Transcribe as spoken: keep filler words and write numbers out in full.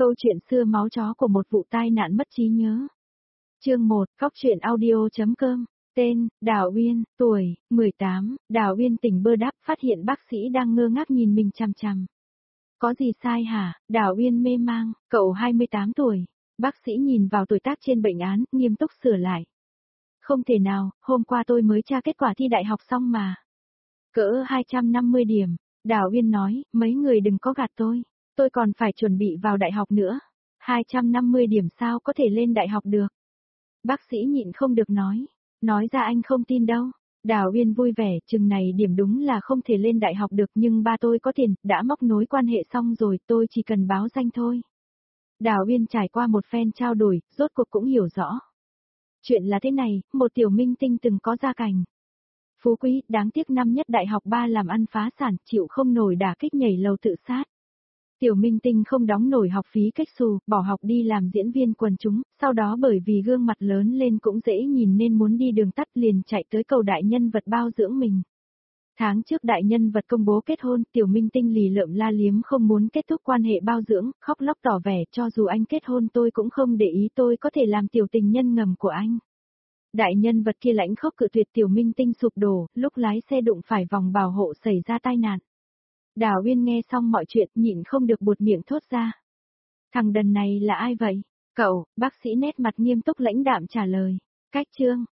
Câu chuyện xưa máu chó của một vụ tai nạn mất trí nhớ. Chương một, Cóc truyện audio.com. Tên, Đào Uyên, tuổi, mười tám, Đào Uyên tỉnh bơ đáp phát hiện bác sĩ đang ngơ ngác nhìn mình chằm chằm. Có gì sai hả? Đào Uyên mê mang, cậu hai mươi tám tuổi. Bác sĩ nhìn vào tuổi tác trên bệnh án, nghiêm túc sửa lại. Không thể nào, hôm qua tôi mới tra kết quả thi đại học xong mà. Cỡ hai trăm năm mươi điểm, Đào Uyên nói, mấy người đừng có gạt tôi. Tôi còn phải chuẩn bị vào đại học nữa. hai trăm năm mươi điểm sao có thể lên đại học được? Bác sĩ nhịn không được nói. Nói ra anh không tin đâu. Đào Uyên vui vẻ, chừng này điểm đúng là không thể lên đại học được nhưng ba tôi có tiền, đã móc nối quan hệ xong rồi, tôi chỉ cần báo danh thôi. Đào Uyên trải qua một phen trao đổi, rốt cuộc cũng hiểu rõ. Chuyện là thế này, một tiểu minh tinh từng có gia cảnh phú quý, đáng tiếc năm nhất đại học ba làm ăn phá sản, chịu không nổi đả kích nhảy lầu tự sát. Tiểu minh tinh không đóng nổi học phí cách xù, bỏ học đi làm diễn viên quần chúng, sau đó bởi vì gương mặt lớn lên cũng dễ nhìn nên muốn đi đường tắt liền chạy tới cầu đại nhân vật bao dưỡng mình. Tháng trước đại nhân vật công bố kết hôn, tiểu minh tinh lì lợm la liếm không muốn kết thúc quan hệ bao dưỡng, khóc lóc tỏ vẻ cho dù anh kết hôn tôi cũng không để ý, tôi có thể làm tiểu tình nhân ngầm của anh. Đại nhân vật kia lãnh khóc cự tuyệt, tiểu minh tinh sụp đổ, lúc lái xe đụng phải vòng bảo hộ xảy ra tai nạn. Đào Uyên nghe xong mọi chuyện nhịn không được buột miệng thốt ra. Thằng đần này là ai vậy? Cậu, bác sĩ nét mặt nghiêm túc lãnh đạm trả lời. Cách chương,